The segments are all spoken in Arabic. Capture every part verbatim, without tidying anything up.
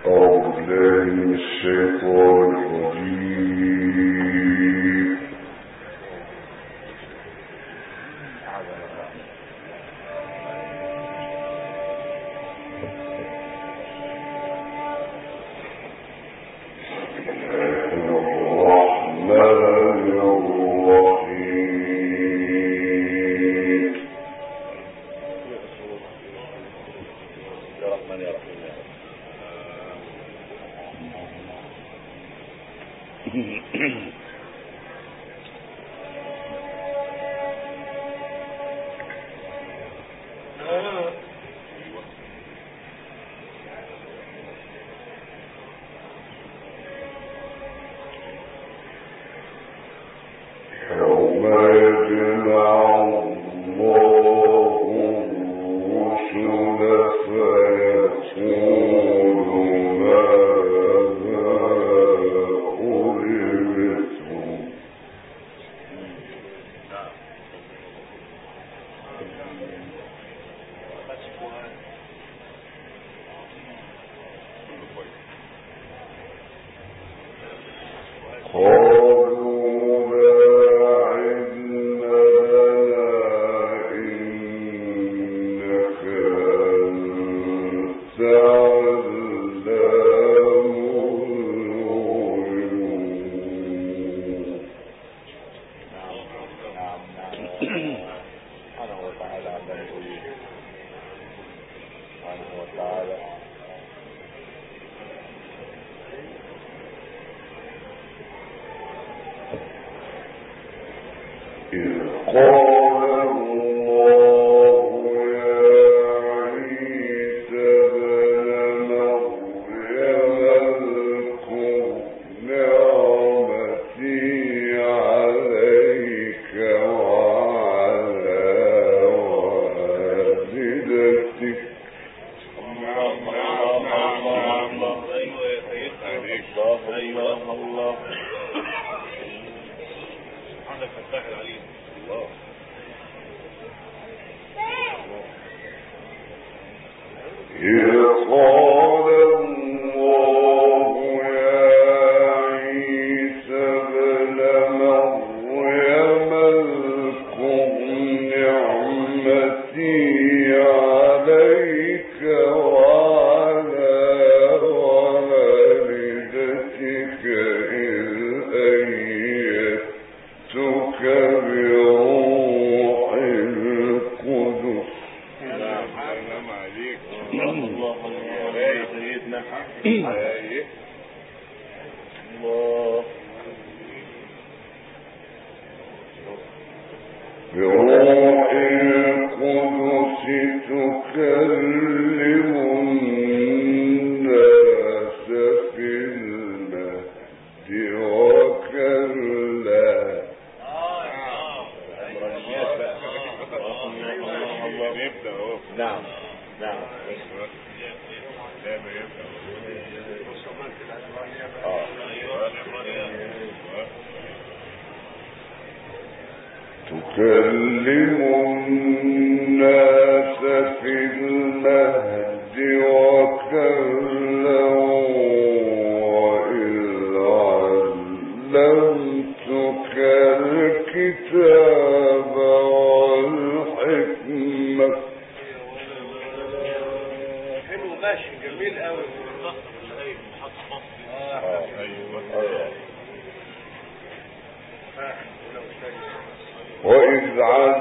وإذ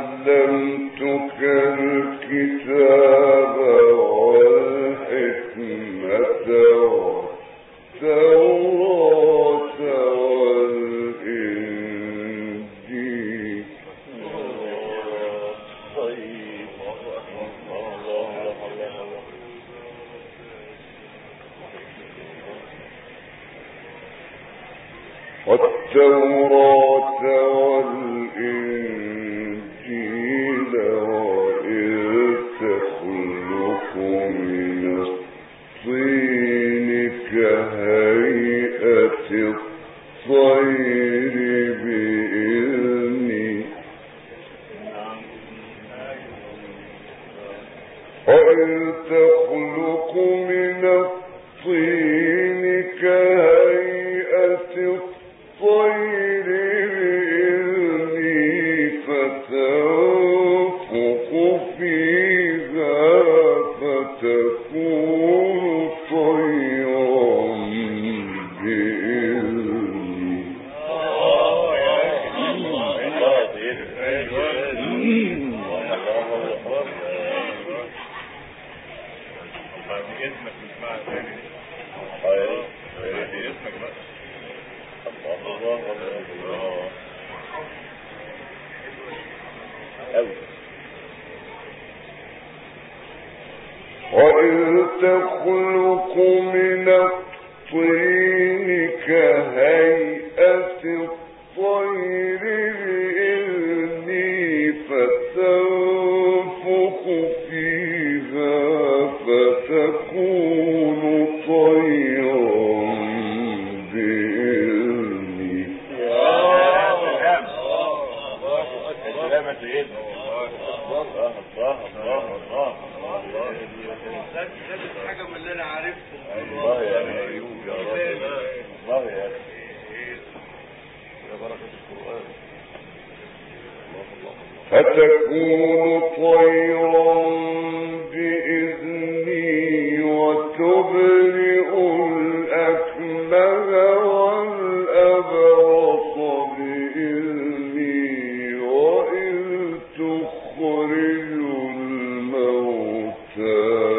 علمتك الكتاب والحكمة والتوراة والإنجيل. والتوراة والإنجيل وإذ تخلق من الطين كهيئة الطير بإذني وإذ تخلق من الطين وإذ تخلق من الطين كهيئة الطير بإذني فتنفخ فيها فتكون طيرا بإذني. حاجة من اللي أنا عارفه. الله يا أيوب يا رب. الله يا أخي يا بركة القرآن. فتكون طيرا بإذني وتبرئ الأكمه والأبرص بإذني وإذ تخرج الموتى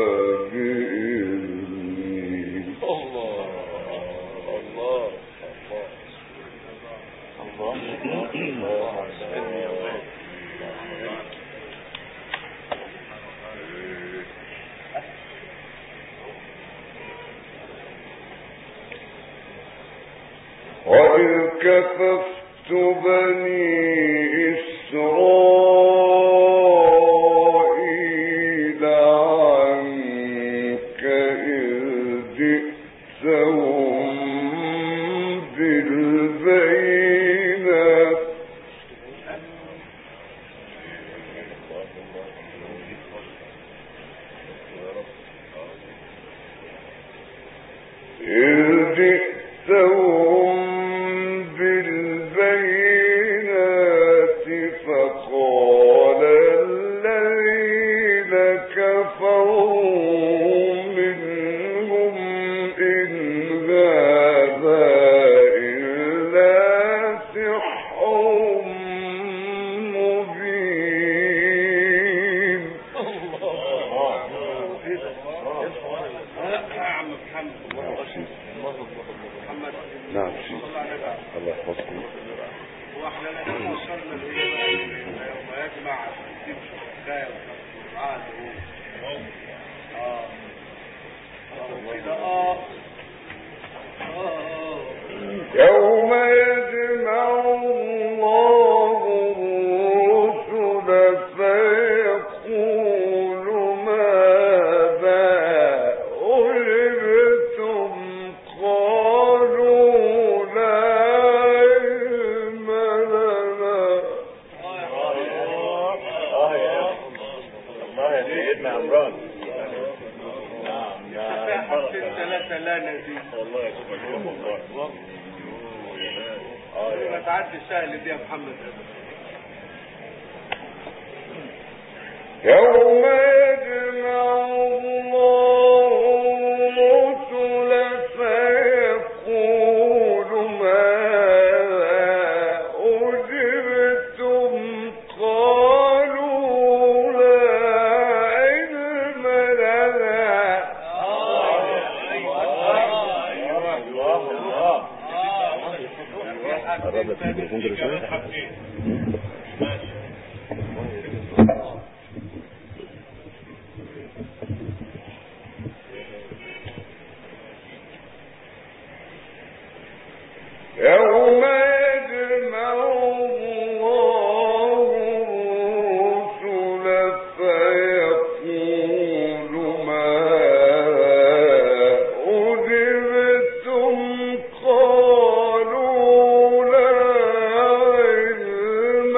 بإذني. الله الله الله الله وإذ كففت بني إسرائيل عنك إذ جئتهم بالبينات إذ جئتهم بالبينات فقال الذين كفروا منهم إن هذا إلا سحر مبين. نعم شيء الله يحفظكم. واحنا الان وصلنا لإيه ما يجمع ترتيب الحكايه والقرآن. اه كده اه يوم يجمع الله الرسل فيقول ماذا أجبتم قالوا لا علم لنا. الله يا الله يا سيدنا عمران. نعم يا ثلاثة لا نزيد. والله يا سبحان الله. ما تعدي سهل دي يا محمد. يوم يجمع الله الرسل فيقول ماذا أجبتم قالوا لا علم لنا. قربت الميكروفون كده شوية. يوم يجمع الله الرسل فيقول ماذا أجبتم قالوا لا علم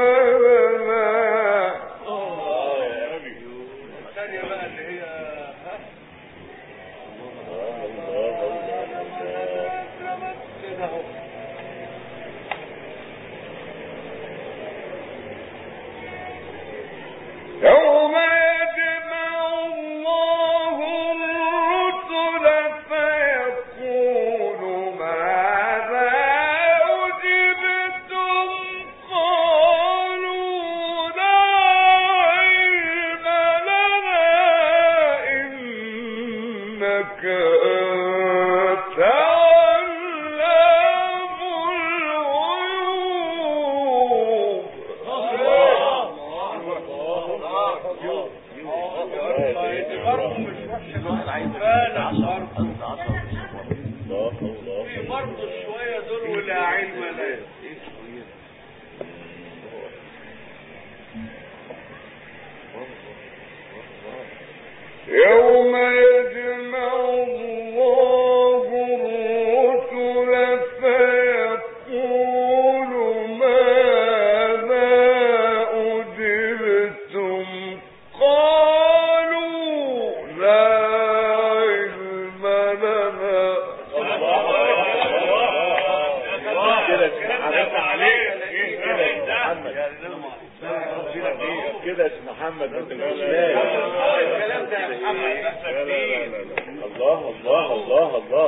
كده اسم محمد بنت الاسلام. الكلام ده يا محمد الله الله الله الله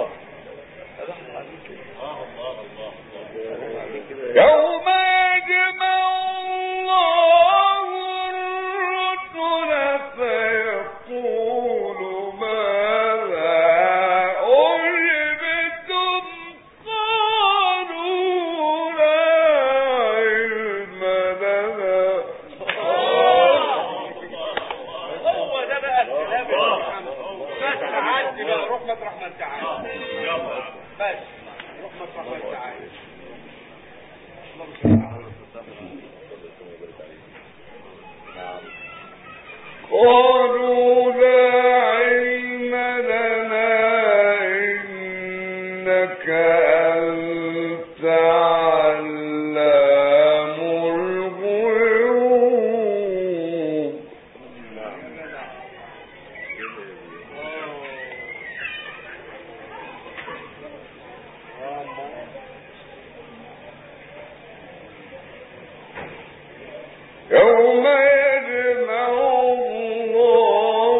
يوم يجمع الله الرسل فيقول ماذا أجبتم قالوا لا علم لنا. هو ده بقى الكلام يا محمد. بس عدي بقى روح مطرح ما انت عايز. بس روح مطرح ما انت عايز. قالوا لا علم لنا إنك أنت علام الغيوب. يوم يجمع الله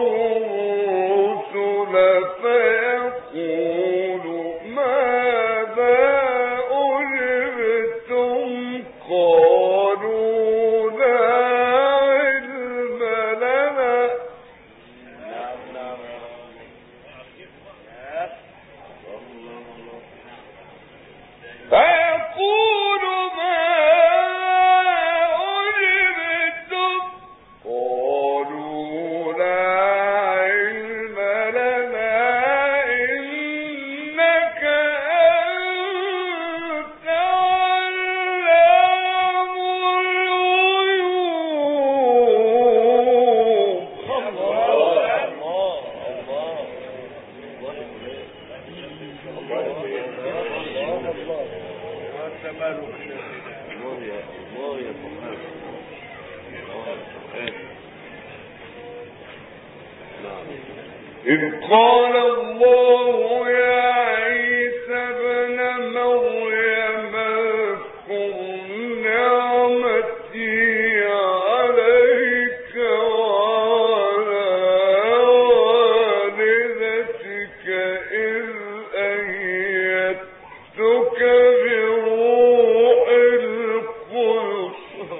الرسل فيقول ماذا أجبتم قالوا لا علم لنا. فيقول إذ قال الله يا عيسى ابن مريم اذكر نعمتي عليك وعلى والدتك إذ أيدتك بروح القدس.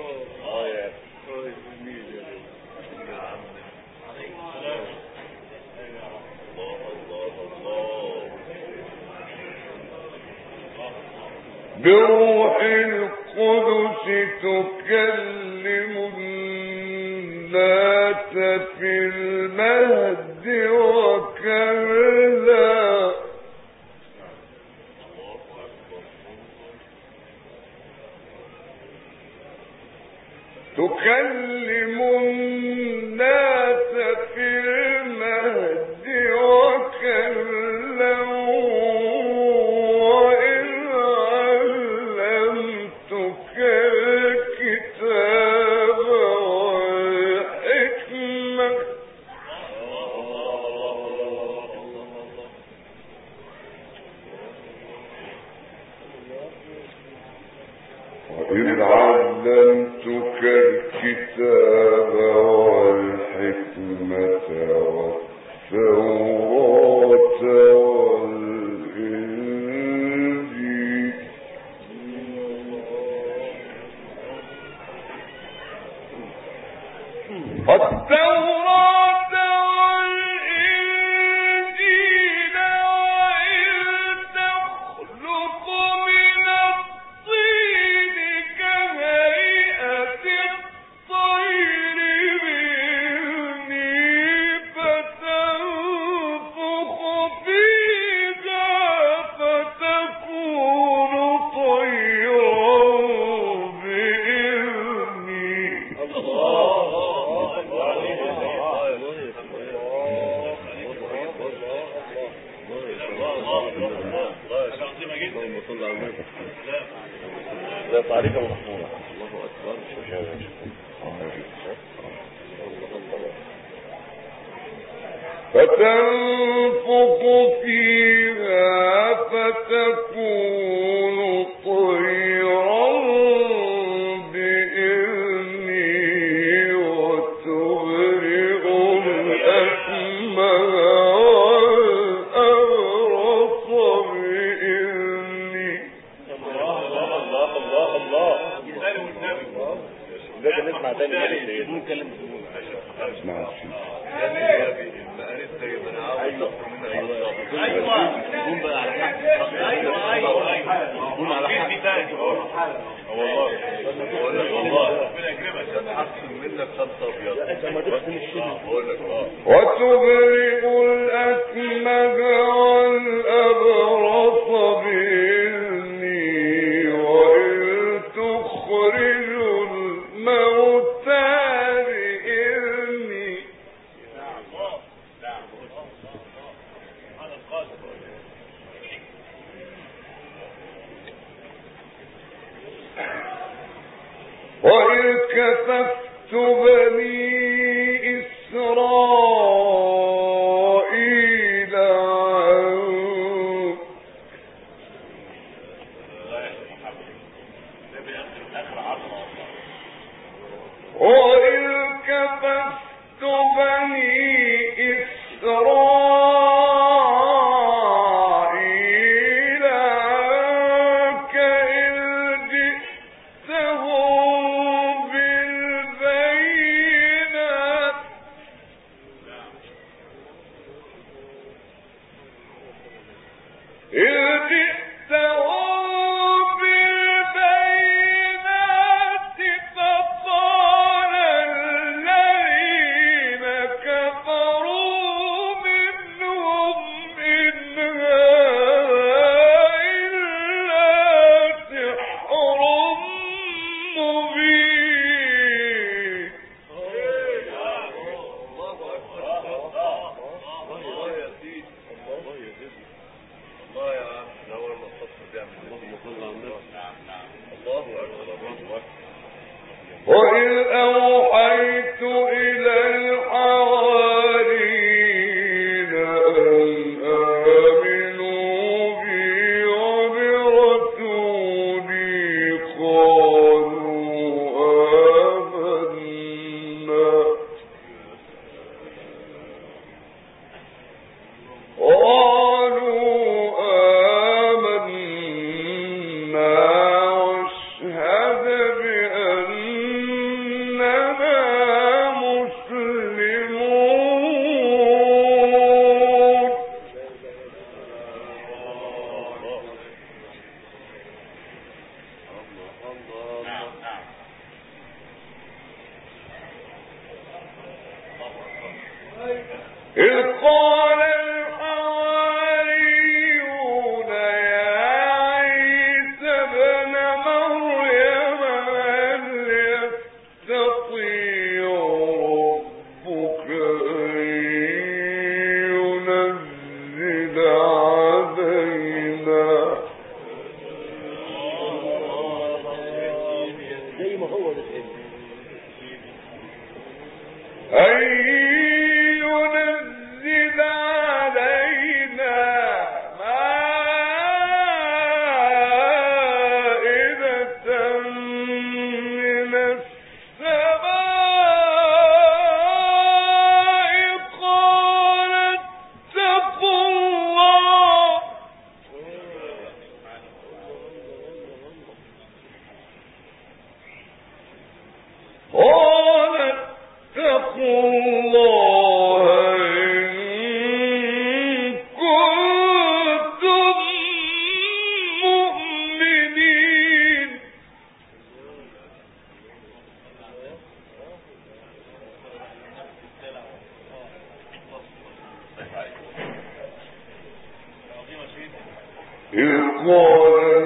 بروح القدس تكلم الناس في المهد وكهلا. تكلم الناس في المهد وكهلا وإذ علمتك الكتاب والحكمة والتوراة والإنجيل. والتوراة والإنجيل وإذ تخلق من الطين كهيئة الطير اللهم صل على النبي. لا تعريف ابو محمود. الله اكبر. فتنفخ فيها فتكون طيرا بإذني وتبرئ الأكمه والأبرص بإذني. الله الله الله الله. ده نسمع تاني نتكلم اسمع ايوه ايوه قوم بقى على حق. ايوه ايوه قوم على حق. والله والله ربنا يكرمك احسن منك خمسه ابيض. انت ما تدخل الشيء بقول لك اه. وتبرئ الاكمه والابرص باذني وإذ تخرج الموتى باذني. وإذ كففت بني إسرائيل عنك وإذ كففت بني إسرائيل عنك إذ جئتهم بالبينات إذ جئتهم بالبينات فقال الذين كفروا منهم إن هذا إلا سحر مبين. الله يا سيدي الله يا سيدي الله يا عم نور المصطفى بيعمل اللهم صل على النبي. الله اكبر الله اكبر. وإذ أوحيت إلى الحواريين أن آمنوا بي وبرسولي قالوا آمنا قالوا آمنا واشهد بأننا مسلمون. إذ قال الحواريون يا عيسى ابن مريم هل يستطيع ربك أن ينزل علينا زي ما هو ده أن ينزل علينا مائدة من السماء قال اتقوا الله قال اتقوا الله إن كنتم مؤمنين. إذ قال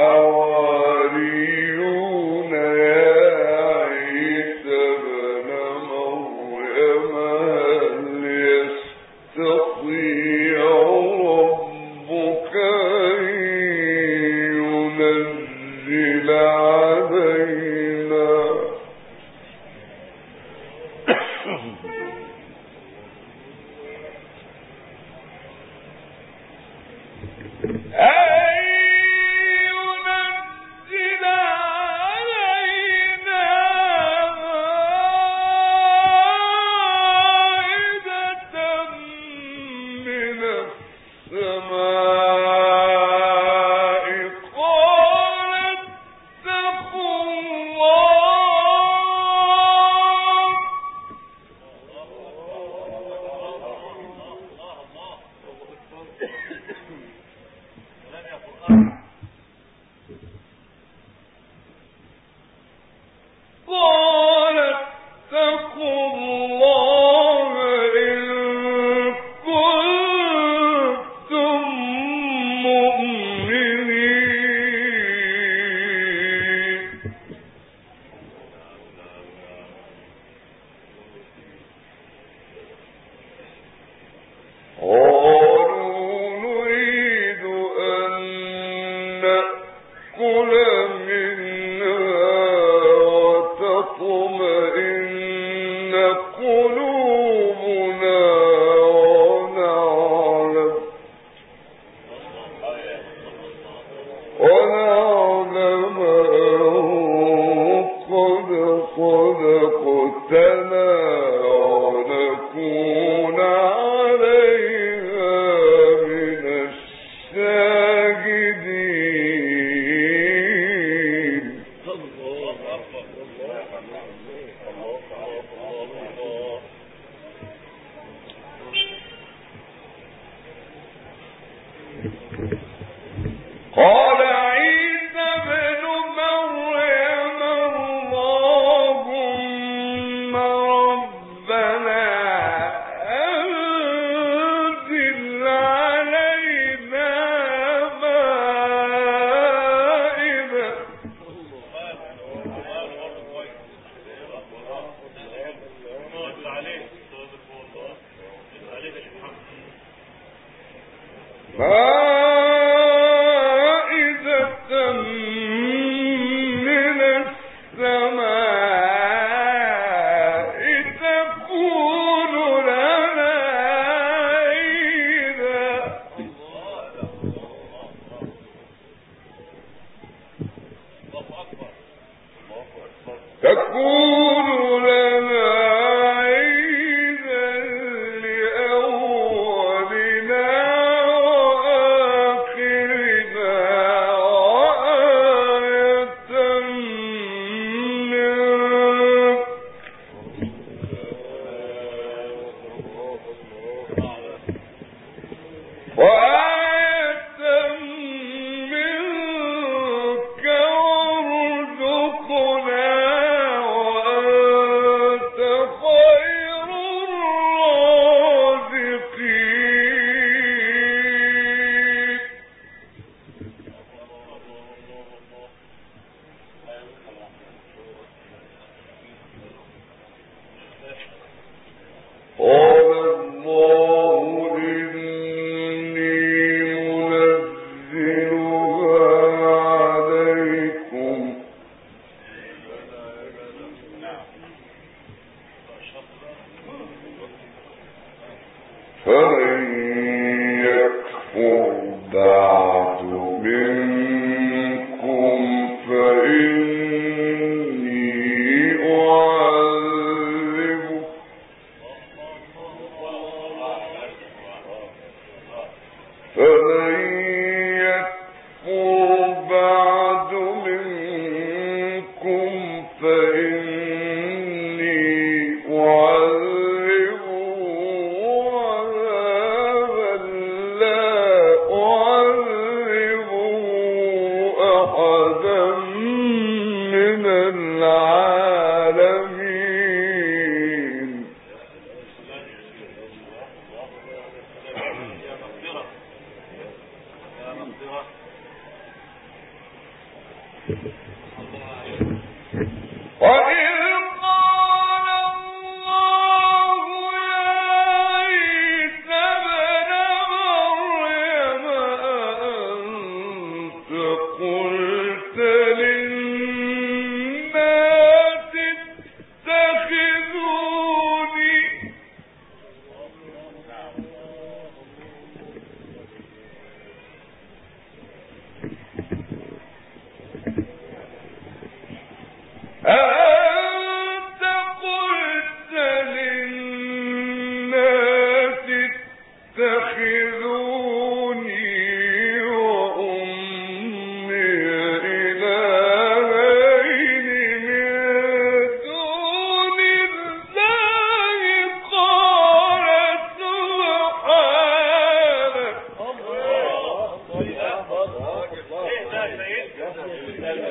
الحواريون يا عيسى ابن مريم هل يستطيع ربك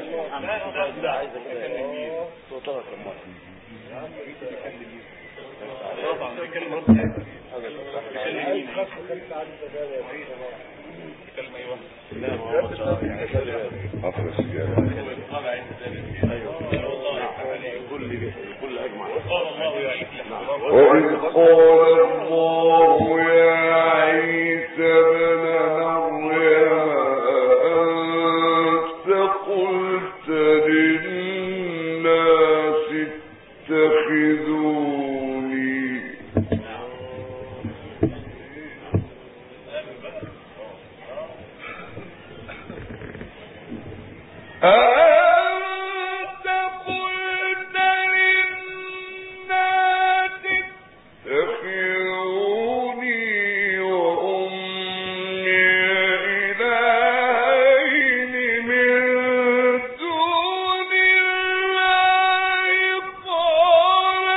لا عايز اكلم مين؟ صوتها كم مرة طبعا بيتكلم رد بيتكلم مين؟ بيتكلم اي واحد لا هو عفوا السجارة كل كل اجمع وإذ قال الله يا عيسى ابن مريم أنت قلت للناس اتخذوني أنت قلت للناس اتخذوني وأمي إلهين من دون الله قال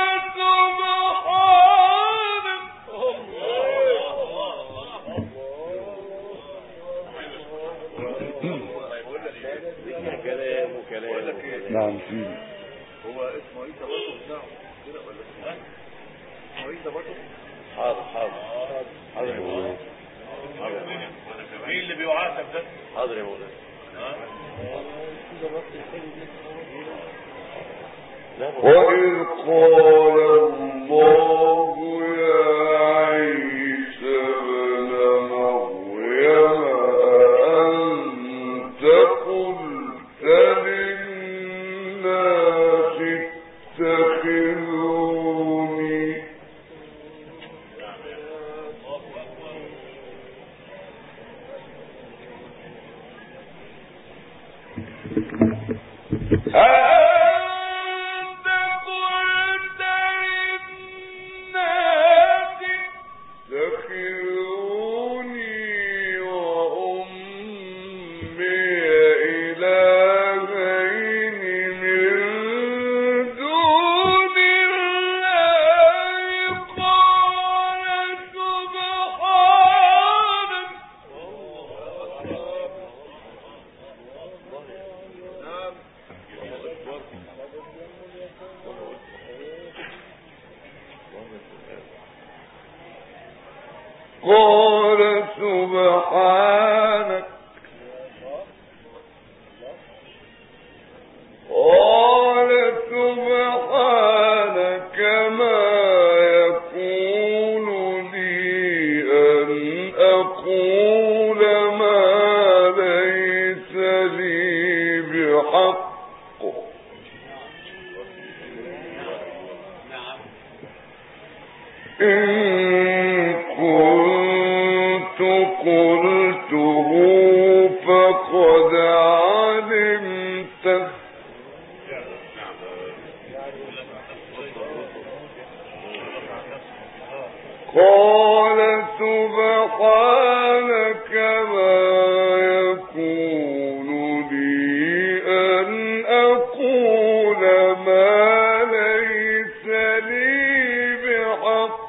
سبحانك كلام وكلام نعم فيه هو اسمه عيسى برضه بتاعه كده ولا اسمه عيسى برضه حاضر حاضر حاضر يا مولانا حاضر مين اللي بيعاتب ده حاضر يا مولانا وإذ قال الله يا عيسى ابن مريم أأنت قلت للناس اتخذوني أأنت قلت للناس اتخذوني وأمي إلهين من دون الله قال سبحانك قال سبحانك قال سبحانك ما يكون لي أن أقول ما ليس لي بحق إن كنت قلته فقد علمته قال سبحانك ما يكون لي أن أقول ما ليس لي بحق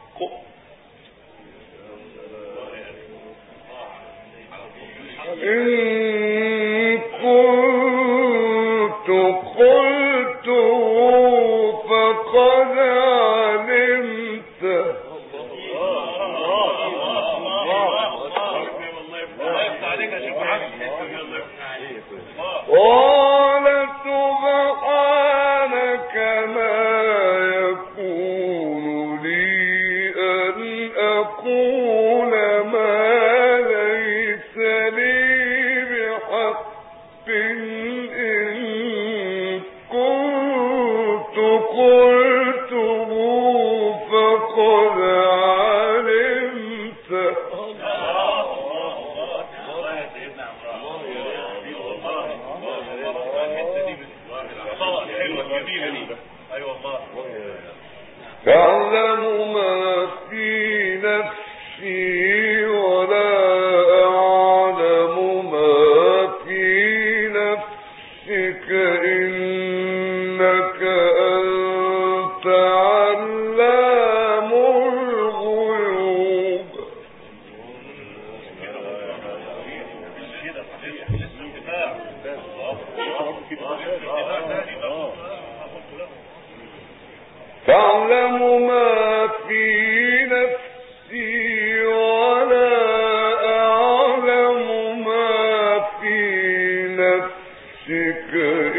إن كنت قلته فقد علمته قال سبحانك ما يكون لي أن أقول ما ليس لي بحق إن كنت قلته فقد علمته تعلم ما في نفسي ولا أعلم ما في نفسك إنك أنت علام الغيوب تعلم ما في نفسي ولا أعلم ما في نفسك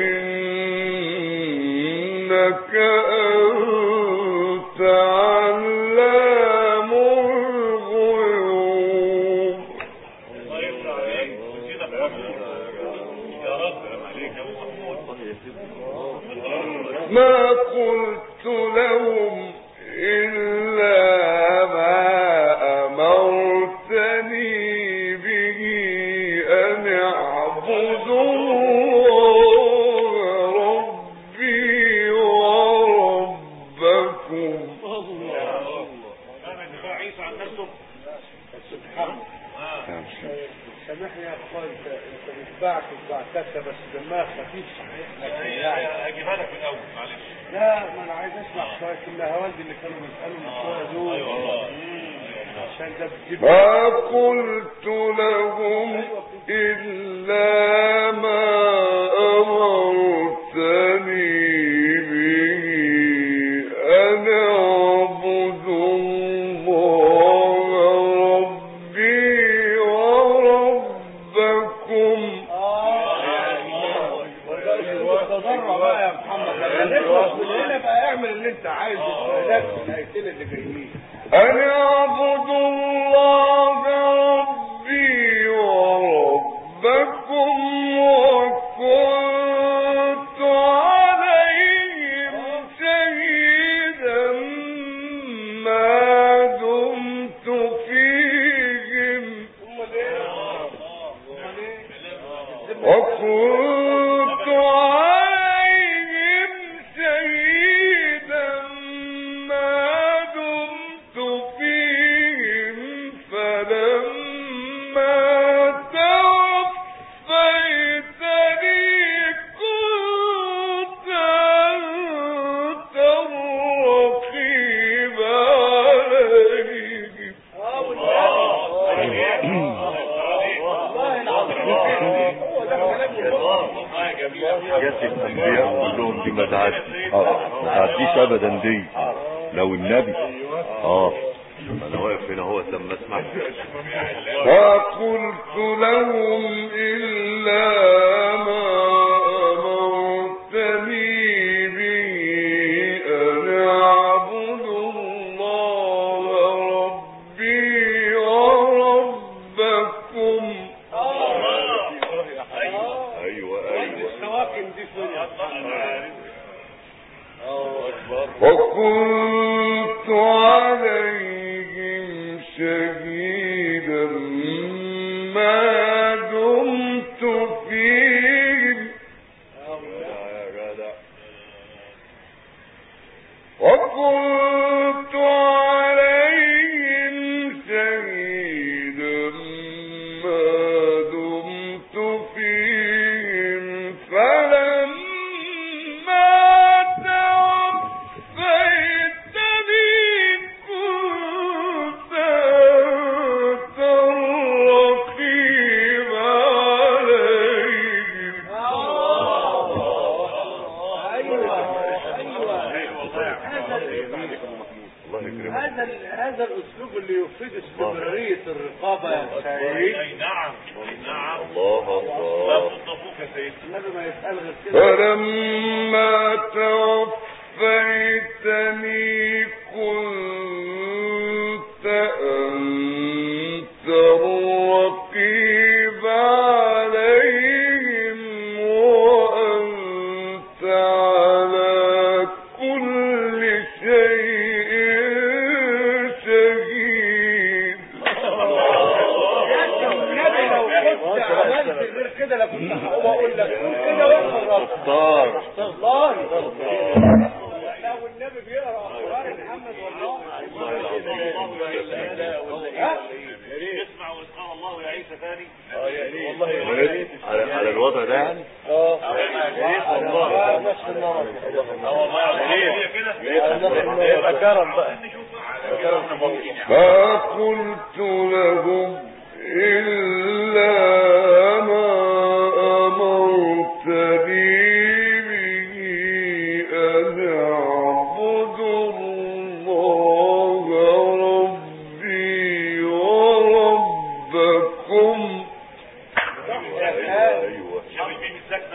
إنك أنت علام الغيوب. ما قلت لهم إلا ما أمرتني به أن اعبدوا ربي وربكم. سامحني يا اخوان، انت انت بتبعت وبعتها بس دمها خفيف صحيح. يعني اجيبها لك في الاول معلش. لا ما انا عايز اسمع شويه النهاوند اللي كانوا بيسالوا من شويه دول. ايوه والله عشان ده بتجيب. ما قلت لهم الا ما امرتني به ان اعبدوا الله ربي وربكم. تضرع بقى يا محمد، نخلص من هنا بقى اعمل اللي انت عايزه في الايتين اللي جايين. أن اعبدوا الله ربي وربكم وكنت عليهم شهيدا ما دمت فيهم وكنت عليهم شهيدا ما دمت فيهم فلما توفيتني كنت أنت الرقيب عليهم. حاجات الانبياء كلهم دي ما تعدي اه ما تعديش ابدا دي لو النبي اه انا واقف هنا هو لما اسمع. فقلت لهم إلا ما أمرتني به أن اعبدوا الله ربي وربكم. ايوه ايوه السواكن دي وكنت عليهم شهيدا ما دمت فيهم وكنت عليهم شهيدا ما دمت فيهم فلما توفيتني كنت أنت الرقيب عليهم. هذا هذا الاسلوب اللي يفيد استمراريه الرقابه يا سيد. اي نعم نعم الله الله لا تطفوك يا سيد. النبي ما يسال غير كده. فلما توفيتني كنت أنت الرقيب عليهم وأنت على كل شيء شهيد. النبي لو كنت عملت غير كده لكنت هقوم اقول لك كده واقرا اختار والله لا والنبي بيقرا اخبار محمد والله يسمع ويسمع الله يا عيسى ثاني والله على على الوضع ده يعني اه والله نفس النار والله كده يبقى كرم بقى. ما قلت لهم إلا ما أمرتني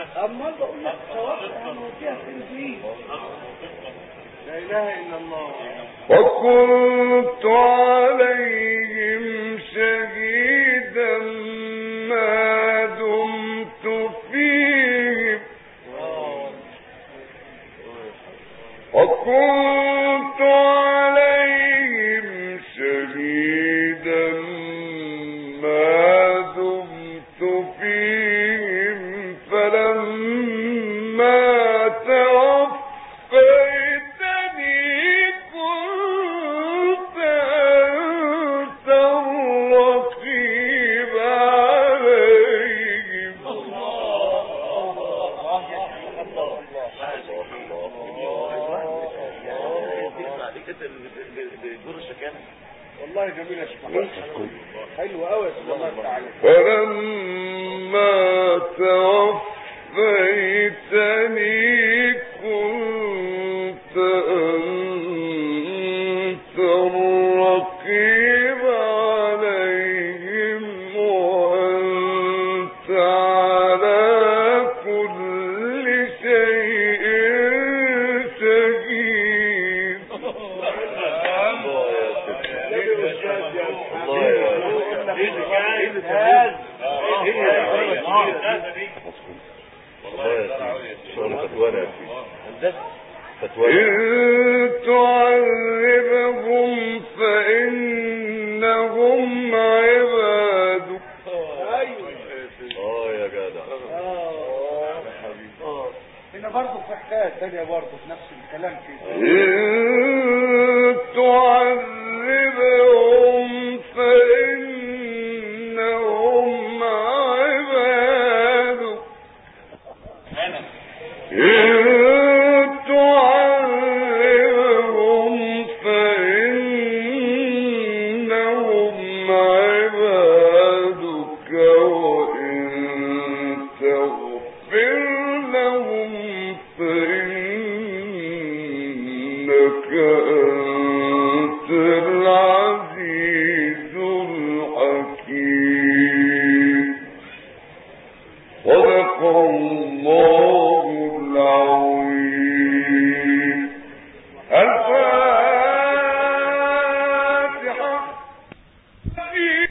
أما بقول لك توقع هنوديها فين دي؟ لا إله إلا الله. وكنت عليهم شهيدا ما دمت فيهم وكنت عليهم شهيدا ما دمت فيهم فلما توفيتني كنت أنت الرقيب عليهم. والله جميلة شكرا. حلوة قوي يا سيدي الله تعالى. فلما توفيتني كنت أنت الرقيب عليهم وأنت على كل شيء شهيد. إن تعذبهم فإنهم عبادك. اه يا جدع. هنا برضه في حكاية ثانية برضه في نفس الكلام كده. إن تعذبهم فإنهم عبادك. إن تعذبهم فإنهم عبادك وإن تغفر لهم فإنك أنت العزيز الحكيم. صدق الله العظيم.